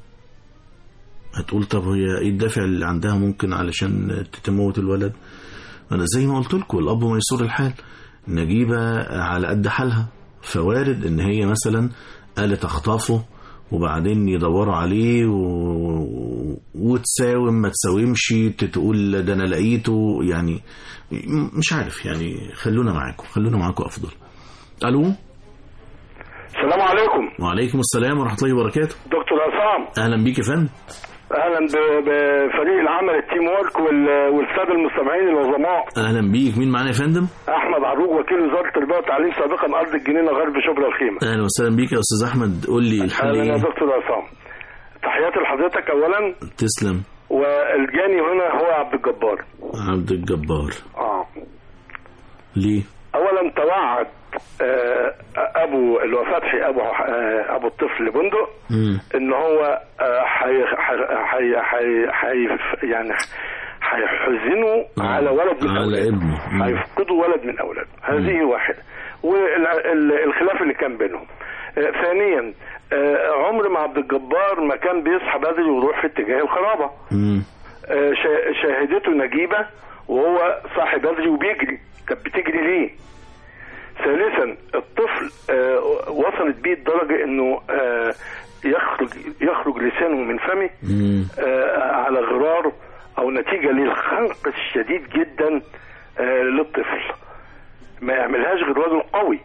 هتقول طب هي ايه الدافع اللي عندها ممكن علشان تتموت الولد؟ انا زي ما قلت لكم الاب ميسور الحال. نجيبة على قد حالها، فوارد ان هي مثلا قالت اخطافه وبعدين يدوروا عليه و... وتساوم ما تساومش تقول ده انا لقيته. يعني مش عارف يعني. خلونا معاكم خلونا معاكم افضل. الو السلام عليكم. وعليكم السلام ورحمه الله وبركاته. دكتور عصام اهلا بيك يا فندم. اهلا بفريق العمل التيم وورك والساده المستمعين العظماء. اهلا بيك. مين معانا يا فندم؟ احمد عروج وكيل وزاره التربيه والتعليم سابقا ارض الجنينه غرب شبرا الخيمه. اهلا وسهلا بيك يا استاذ احمد. قول لي الحل ايه؟ اهلا يا دكتور عصام. تحياتي لحضرتك اولا. تسلم. والجاني هنا هو عبد الجبار. عبد الجبار. اه ليه؟ اولا توعد ابو اللي هو فتحي ابو ابو الطفل بندق ان هو حي حي حي يعني هيحزنوا على ولد من على ابنه، هيفقدوا ولد من اولاده. هذه واحده. والخلاف اللي كان بينهم. ثانيا عمر ما عبد الجبار ما كان بيصحى بدري ويروح في اتجاه الخرابه. شاهدته نجيبه وهو صاحي بدري وبيجري. طب بتجري ليه؟ ثالثا الطفل آه وصلت بيه الدرجة انه آه يخرج يخرج لسانه من فمه آه على غرار او نتيجة للخنق الشديد جدا آه للطفل. ما يعملهاش غير راجل قوي.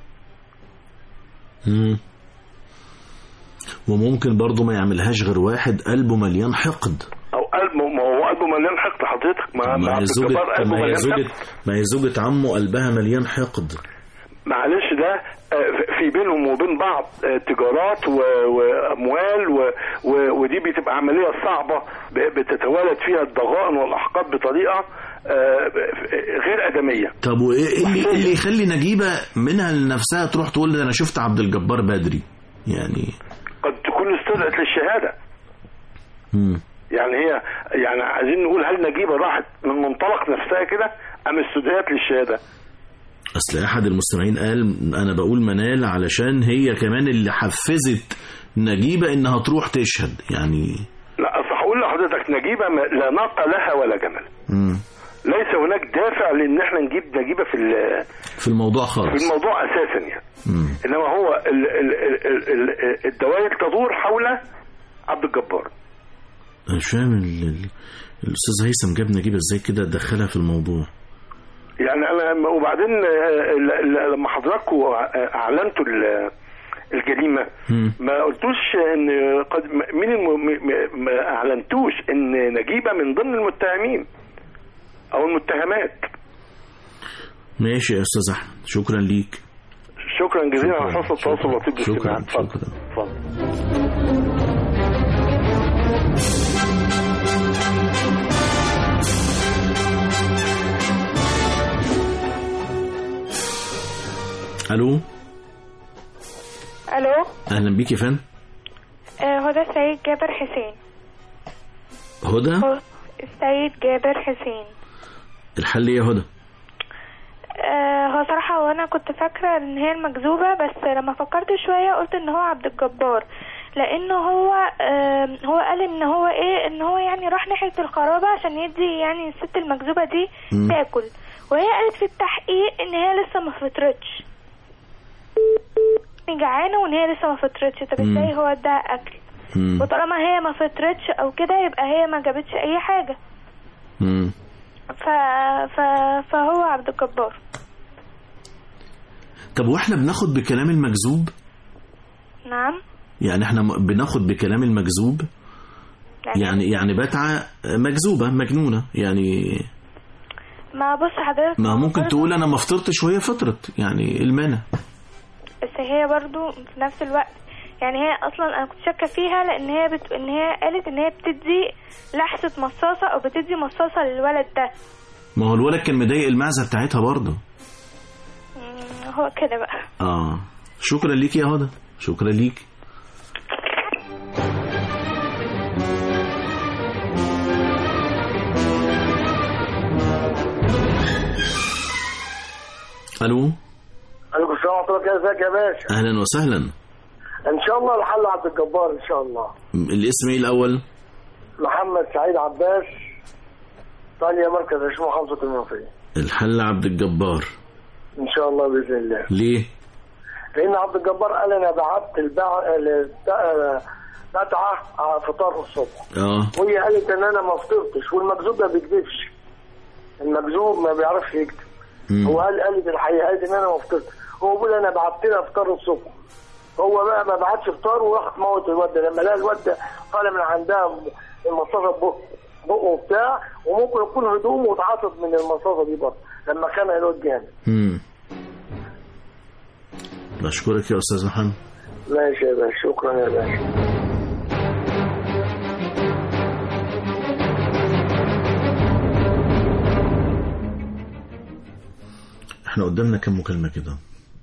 مم. وممكن برضه ما يعملهاش غير واحد قلبه مليان حقد او قلب ما هو قلبه مليان حقد حضرتك. ما ما هي زوجة قلبه ما هي مليان زوجة حقد. ما هي زوجة عمه قلبها مليان حقد. معلش ده في بينهم وبين بعض تجارات واموال و... و... ودي بتبقى عمليه صعبه بتتوالد فيها الضغائن والاحقاد بطريقه غير ادميه. طب وايه اللي اللي يخلي نجيبه منها لنفسها تروح تقول ده انا شفت عبد الجبار بدري؟ يعني قد تكون استدعت للشهاده. امم يعني هي يعني عايزين نقول هل نجيبه راحت من منطلق نفسها كده ام استدعت للشهاده؟ اصل احد المستمعين قال انا بقول منال علشان هي كمان اللي حفزت نجيبه انها تروح تشهد. يعني لا اصل هقول لحضرتك نجيبه لا ناقه لها ولا جمل. امم ليس هناك دافع لان احنا نجيب نجيبه في في الموضوع خالص، في الموضوع اساسا يعني. مم. انما هو ال ال ال ال الدوائر تدور حول عبد الجبار. انا مش فاهم الاستاذ هيثم جاب نجيبه ازاي كده دخلها في الموضوع. يعني انا وبعدين لما حضراتكم اعلنتوا الجريمه ما قلتوش ان قد مين ما اعلنتوش ان نجيبه من ضمن المتهمين او المتهمات. ماشي يا استاذ احمد، شكرا ليك. شكرا جزيلا على حسن التواصل اللطيف بالاستماع. شكرا شكرا. الو الو اهلا بيك يا فندم. آه هدى السيد جابر حسين. هدى السيد جابر حسين. الحل ايه يا هدى؟ آه هو صراحة وانا كنت فاكرة ان هي المكذوبة، بس لما فكرت شوية قلت ان هو عبد الجبار، لانه هو آه هو قال ان هو ايه ان هو يعني راح ناحية الخرابة عشان يدي يعني الست المكذوبة دي م. تاكل، وهي قالت في التحقيق ان هي لسه ما فطرتش، جعانة وان هي لسه ما فطرتش. طب ازاي هو اداها اكل؟ م. وطالما هي ما فطرتش او كده يبقى هي ما جابتش اي حاجة. امم ف... ف... فهو عبد الجبار. طب واحنا بناخد بكلام المكذوب؟ نعم. يعني احنا بناخد بكلام المكذوب؟ يعني يعني, يعني بتعة مكذوبة مجنونة يعني. ما بص حضرتك، ما ممكن تقول انا ما فطرتش وهي فطرت، يعني المانع. بس هي برضو في نفس الوقت يعني هي اصلا انا كنت شاكه فيها لان هي بت... ان هي قالت ان هي بتدي لحسه مصاصه او بتدي مصاصه للولد ده. ما هو الولد كان مضايق المعزه بتاعتها برضه. هو كده بقى. اه شكرا ليك يا هدى، شكرا ليك. الو. عليكم السلام ورحمه الله. ازيك يا باشا؟ اهلا وسهلا. ان شاء الله الحل عبد الجبار ان شاء الله. الاسم ايه الاول؟ محمد سعيد عباس، طالية مركز عشرين محافظة المنوفية. الحل عبد الجبار ان شاء الله باذن الله. ليه؟ لان عبد الجبار قال انا بعت البتعه على فطار الصبح. اه وهي قالت ان انا ما فطرتش، والمكذوب ما بيكذبش. المكذوب ما بيعرفش يكذب. هو قال قالت الحقيقه، قالت ان انا ما فطرتش. هو بيقول انا بعت لها فطار الصبح. هو بقى ما بعتش فطار وراح موت الواد ده. لما لقى الواد ده طالع من عندها المصاصه بقه بقه وبتاع، وممكن يكون هدومه واتعاطف من المصاصه دي برضه لما خانق الواد جامد. امم بشكرك يا استاذ محمد. ماشي يا باشا، شكرا يا باشا. احنا قدامنا كم مكالمة كده؟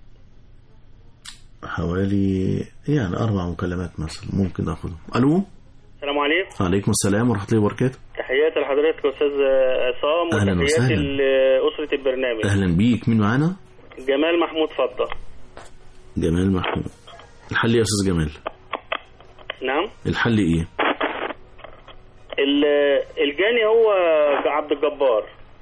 حوالي يعني أربع مكالمات مثلا ممكن أخذهم. ألو. السلام عليكم. وعليكم السلام ورحمة الله وبركاته. تحياتي لحضرتك يا أستاذ عصام. أهلا وسهلا. وتحياتي لأسرة البرنامج. أهلا بيك. مين معانا؟ جمال محمود فضة. جمال محمود. الحل إيه يا أستاذ جمال؟ نعم. الحل إيه؟ الجاني هو عبد الجبار.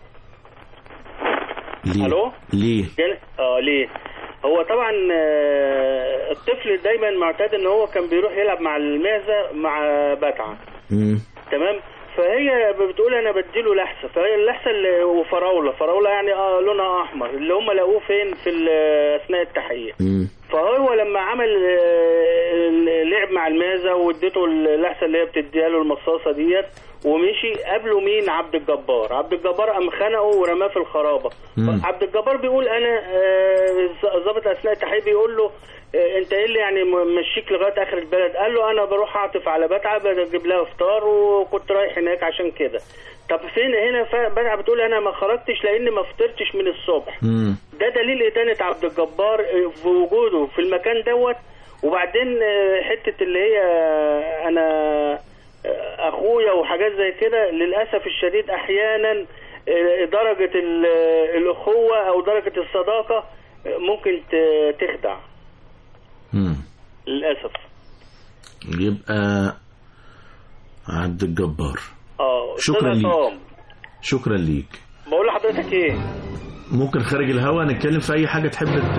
ليه؟ ألو؟ ليه؟ اه ليه؟ هو طبعا الطفل دايما معتاد ان هو كان بيروح يلعب مع المعزه مع بتعه. امم تمام. فهي بتقول انا بديله لحسه، فهي اللحسه اللي وفراوله، فراوله يعني اه لونها احمر، اللي هم لقوه فين في اثناء التحقيق. امم فهو لما عمل لعب مع المازه واديته اللحسه اللي هي بتديها له المصاصه ديت ومشي، قابله مين؟ عبد الجبار. عبد الجبار قام خنقه ورماه في الخرابه. عبد الجبار بيقول انا ضابط اثناء التحقيق بيقول له انت ايه اللي يعني مشيك لغايه اخر البلد؟ قال له انا بروح اعطف على بتعه بجيب لها افطار وكنت رايح هناك عشان كده. طب فين هنا بتعه بتقول انا ما خرجتش لان ما فطرتش من الصبح. مم. ده دليل ادانه عبد الجبار في وجوده في المكان دوت. وبعدين حته اللي هي انا اخويا وحاجات زي كده، للاسف الشديد احيانا درجه الاخوه او درجه الصداقه ممكن تخدع. مم. للاسف. يبقى عبد الجبار. اه شكرا ليك. شكرا ليك. بقول لحضرتك ايه، ممكن خارج الهوا نتكلم في اي حاجه تحب ت...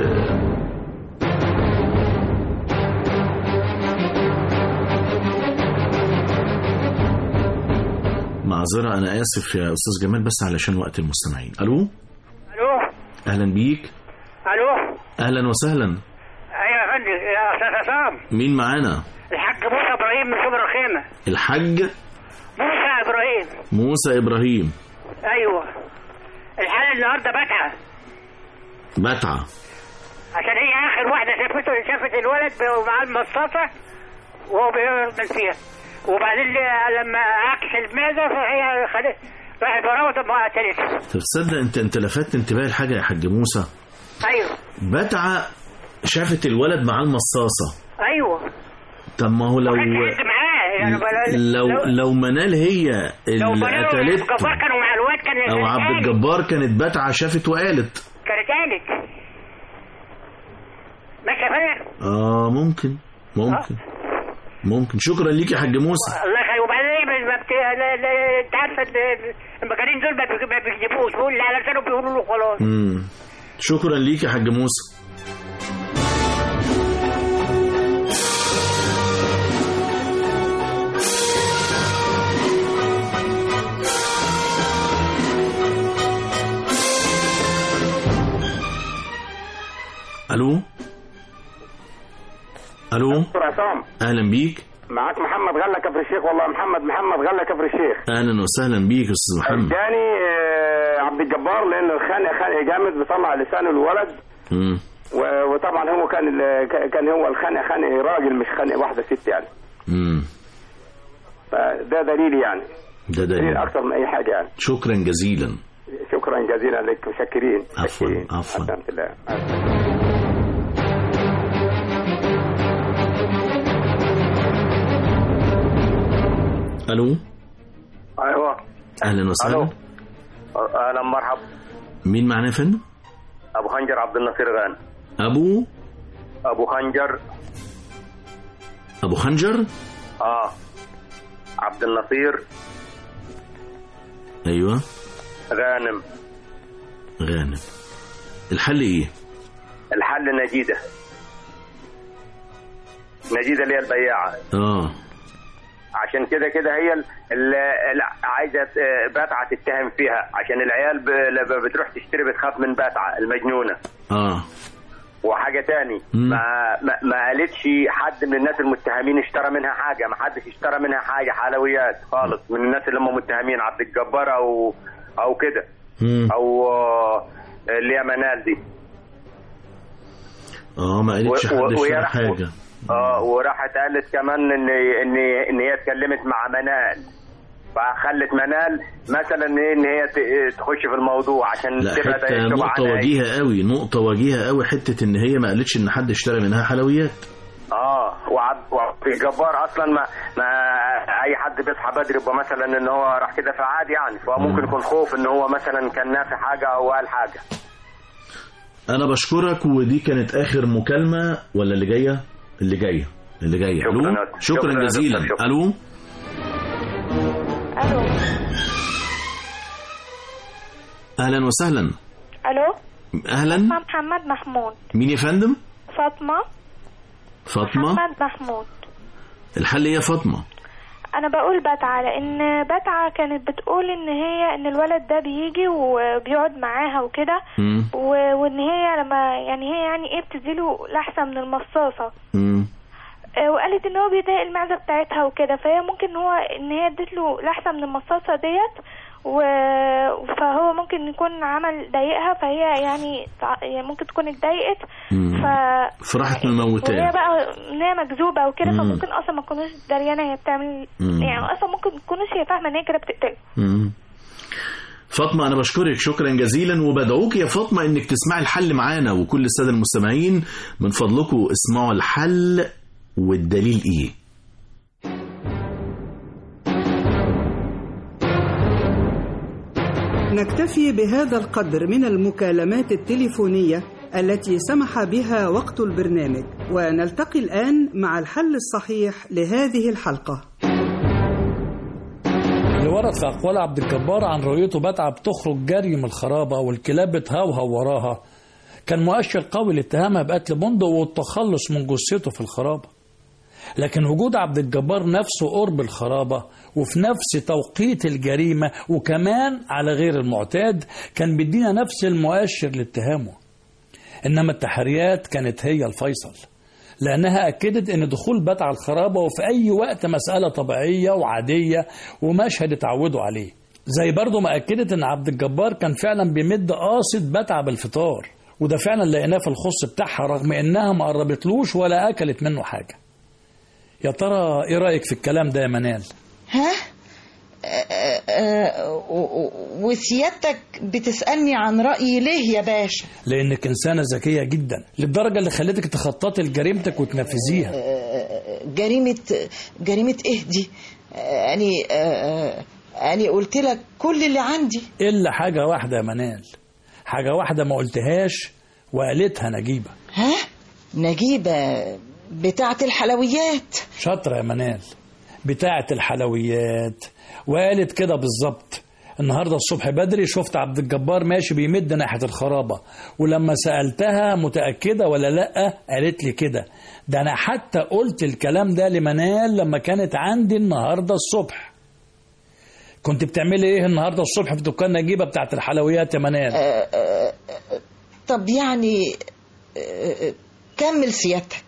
معذرة أنا آسف يا أستاذ جمال بس علشان وقت المستمعين. ألو. ألو. أهلا بيك. ألو. أهلا وسهلا. أيوة يا فندم يا أستاذ عصام. مين معانا؟ الحاج موسى إبراهيم من شبرا الخيمة. الحاج موسى إبراهيم. موسى إبراهيم. أيوة. الحالة النهاردة بتعة. بتعة. عشان هي آخر واحدة شافته شافت الولد مع المصاصة وهو بيعمل فيها. وبعدين لما عكس المعده فهي خدت راحت وراه ما قتلتها. طب تصدق انت انت لفتت انتباهي الحاجه يا حاج موسى. ايوه. بتعه شافت الولد مع المصاصه. ايوه. طب ما هو لو معاه يعني لو لو, لو منال هي اللي قتلت الجبار كانوا مع الواد كان او عبد الجبار كانت بتعه شافت وقالت. كانت قالت. ماشي يا فندم؟ اه ممكن ممكن آه. ممكن. شكرا ليك يا حاج موسى. الله يخليك. وبعدين ما بت... انت عارفه المجانين دول ما بيكذبوش، بيقول اللي على لسانه بيقولوا له خلاص. امم شكرا ليك يا حاج موسى. الو. الو. دكتور عصام. اهلا بيك. معاك محمد غله كفر الشيخ. والله محمد محمد غله كفر الشيخ. اهلا وسهلا بيك يا استاذ محمد. جاني عبد الجبار لان خانق خانق جامد بيطلع لسانه الولد. امم وطبعا هو كان كان هو الخانق خانق راجل مش خانق واحده ست يعني. امم فده دليل يعني. ده دليل. دليل اكتر من اي حاجه يعني. شكرا جزيلا. شكرا جزيلا لك. مشكرين. عفوا عفوا. الحمد لله. الو. ايوه. اهلا وسهلا. اهلا مرحبا. مين معنا يا فندم؟ ابو خنجر عبد النصير غانم. ابو ابو خنجر. ابو خنجر. اه عبد النصير. ايوه. غانم. غانم. الحل ايه؟ الحل نجيده. نجيده اللي هي البياعه. اه عشان كده كده هي اللي عايزه بتعه تتهم فيها عشان العيال ب... بتروح تشتري بتخاف من بتعه المجنونه. اه وحاجه تاني ما ما, ما قالتش حد من الناس المتهمين اشترى منها حاجه. ما حدش اشترى منها حاجه حلويات خالص من الناس اللي هم متهمين عبد الجبار او او كده او اللي هي منال دي. اه ما قالتش حد اشترى حاجه. اه وراحت قالت كمان ان ان ان هي اتكلمت مع منال فخلت منال مثلا ايه ان هي تخش في الموضوع عشان تبقى ده نقطه وجيهه قوي. نقطه وجيهه قوي حته ان هي ما قالتش ان حد اشترى منها حلويات. اه وعبد الجبار اصلا ما ما اي حد بيصحى بدري يبقى مثلا ان هو راح كده في عادي يعني فهو ممكن يكون خوف ان هو مثلا كان نافي حاجه او قال حاجه. انا بشكرك ودي كانت اخر مكالمه ولا اللي جايه؟ اللي جايه اللي جايه. شكرا, شكرا, شكرا, شكرا جزيلا. شكرا. الو. الو. اهلا وسهلا. الو. اهلا. محمد محمود. مين يا فندم؟ فاطمه. فاطمه محمد محمود. الحل ايه يا فاطمه؟ انا بقول بتعه لان بتعه كانت بتقول ان هي ان الولد ده بيجي وبيقعد معاها وكده، وان هي لما يعني هي يعني ايه بتديله لحسه من المصاصه، وقالت ان هو بيضايق المعده بتاعتها وكده، فهي ممكن هو ان هي ادت له لحسه من المصاصه ديت، و... فهو ممكن يكون عمل ضايقها، فهي يعني ممكن تكون اتضايقت ف فراحت مموتاه، وهي بقى ان هي مكذوبه وكده، فممكن اصلا ما تكونش دريانه هي بتعمل، مم. يعني اصلا ممكن ما تكونش هي فاهمه ان هي كده بتقتله. فاطمه انا بشكرك شكرا جزيلا، وبدعوك يا فاطمه انك تسمعي الحل معانا، وكل الساده المستمعين من فضلكم اسمعوا الحل والدليل ايه. نكتفي بهذا القدر من المكالمات التليفونية التي سمح بها وقت البرنامج، ونلتقي الآن مع الحل الصحيح لهذه الحلقة. اللي ورد في أقوال عبد الجبار عن رؤيته بتعة بتخرج جري من الخرابة والكلاب بتهوهو وراها كان مؤشر قوي لاتهامها بقتل بندق والتخلص من جثته في الخرابة. لكن وجود عبد الجبار نفسه قرب الخرابة وفي نفس توقيت الجريمة وكمان على غير المعتاد كان بيدينا نفس المؤشر لاتهامه. إنما التحريات كانت هي الفيصل، لأنها أكدت أن دخول بتعة الخرابة وفي أي وقت مسألة طبيعية وعادية ومشهد اتعودوا عليه، زي برضو ما أكدت أن عبد الجبار كان فعلا بيمد قاصد بتعة بالفطار، وده فعلا لقيناه في الخص بتاعها رغم أنها ما قربتلوش ولا أكلت منه حاجة. يا ترى ايه رأيك في الكلام ده يا منال؟ ها؟ وسيادتك بتسألني عن رأيي ليه يا باشا؟ لأنك إنسانة ذكية جدا للدرجة اللي خلتك تخططي لجريمتك وتنفذيها. جريمة جريمة إيه دي؟ أني أني قلت لك كل اللي عندي إلا حاجة واحدة يا منال، حاجة واحدة ما قلتهاش وقالتها نجيبة. ها؟ نجيبة بتاعة الحلويات. شاطرة يا منال، بتاعة الحلويات، وقالت كده بالظبط. النهاردة الصبح بدري شفت عبد الجبار ماشي بيمد ناحية الخرابة، ولما سألتها متأكدة ولا لأ قالت لي كده. ده أنا حتى قلت الكلام ده لمنال لما كانت عندي النهاردة الصبح. كنت بتعملي ايه النهاردة الصبح في دكان نجيبة بتاعة الحلويات يا منال؟ أه أه طب يعني أه كمل سيادتك.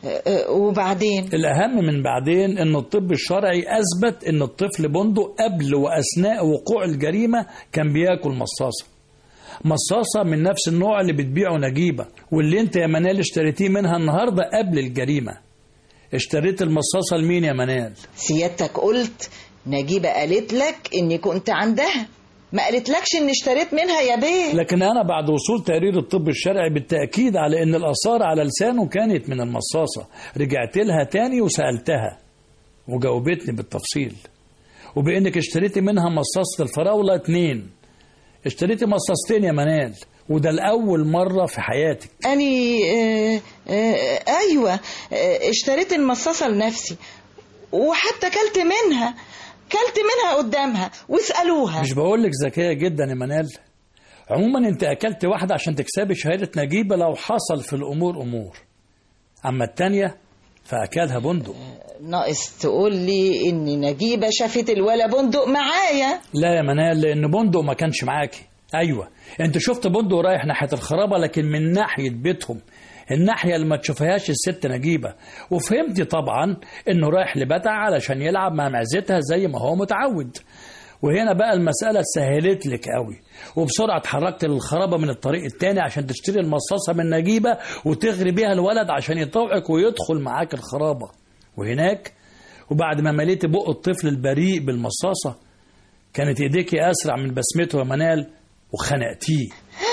وبعدين الأهم من بعدين إن الطب الشرعي أثبت إن الطفل بندق قبل وأثناء وقوع الجريمة كان بياكل مصاصة مصاصة من نفس النوع اللي بتبيعه نجيبة، واللي انت يا منال اشتريتيه منها النهاردة قبل الجريمة. اشتريت المصاصة لمين يا منال؟ سيادتك قلت نجيبة قالت لك إني كنت عندها، ما قالتلكش إني اشتريت منها يا بيه. لكن أنا بعد وصول تقرير الطب الشرعي بالتأكيد على إن الآثار على لسانه كانت من المصاصة، رجعت لها تاني وسألتها وجاوبتني بالتفصيل. وبإنك اشتريتي منها مصاصة الفراولة اتنين، اشتريتي مصاصتين يا منال، وده الأول مرة في حياتك. أني اه اه أيوة اه اشتريت المصاصة لنفسي، وحتى كلت منها كلت منها قدامها واسألوها. مش بقولك ذكية جدا يا منال؟ عموما انت أكلت واحدة عشان تكسبي شهادة نجيبة لو حصل في الأمور أمور، أما التانية فأكلها بندق. ناقص تقول لي إن نجيبة شافت الولا بندق معايا. لا يا منال، لأن بندق ما كانش معاكي. أيوة انت شفت بندق رايح ناحية الخرابة لكن من ناحية بيتهم، الناحية اللي ما تشوفهاش الست نجيبة، وفهمتي طبعا انه رايح لبتع علشان يلعب مع معزتها زي ما هو متعود. وهنا بقى المسألة سهلت لك قوي، وبسرعة اتحركت للخرابة من الطريق التاني عشان تشتري المصاصة من نجيبة وتغري بيها الولد عشان يطوعك ويدخل معاك الخرابة. وهناك وبعد ما مليت بق الطفل البريء بالمصاصة كانت ايديكي اسرع من بسمته يا منال وخنقتيه.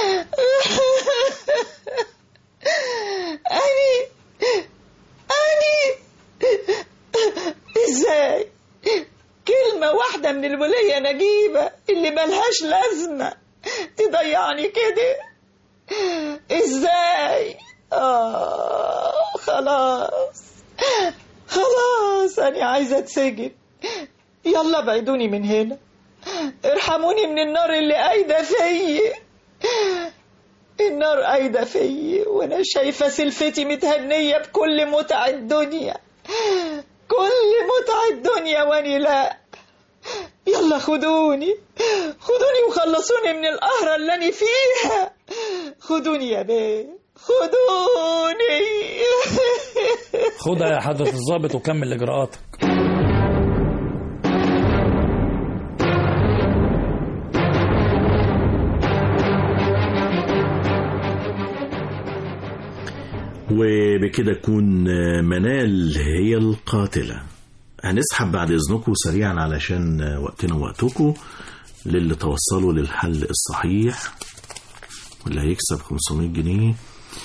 أني أني إزاي كلمة واحدة من الولية نجيبة اللي ملهاش لازمة تضيعني كده؟ إزاي؟ آه خلاص خلاص أنا عايزة أتسجن. يلا بعدوني من هنا، ارحموني من النار اللي قايدة فيي. النار قايدة فيي وانا شايفة سلفتي متهنية بكل متع الدنيا. كل متع الدنيا واني لا. يلا خدوني خدوني وخلصوني من القهرة اللي أنا فيها. خدوني يا بيه خدوني. خدها يا حضرة الضابط وكمل إجراءاتك. وبكده تكون منال هي القاتلة. هنسحب بعد إذنكم سريعا علشان وقتنا ووقتكم للي توصلوا للحل الصحيح واللي هيكسب خمسمائة جنيه.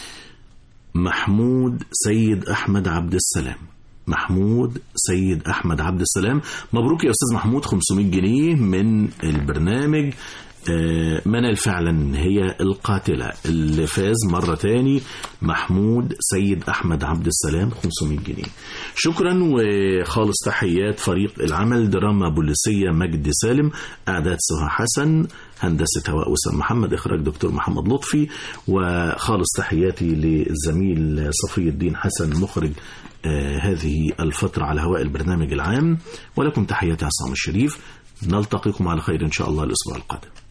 محمود سيد أحمد عبد السلام. محمود سيد أحمد عبد السلام، مبروك يا أستاذ محمود، خمسمائة جنيه من البرنامج. منال فعلا هي القاتلة. اللي فاز مرة تاني محمود سيد أحمد عبد السلام خمسمائة جنيه. شكرا وخالص تحيات فريق العمل، دراما بوليسية مجدي سالم، إعداد سهى حسن، هندسة هواء وسام محمد، إخراج دكتور محمد لطفي، وخالص تحياتي للزميل صفي الدين حسن مخرج آه هذه الفترة على هواء البرنامج العام. ولكم تحياتي عصام الشريف. نلتقيكم على خير إن شاء الله الأسبوع القادم.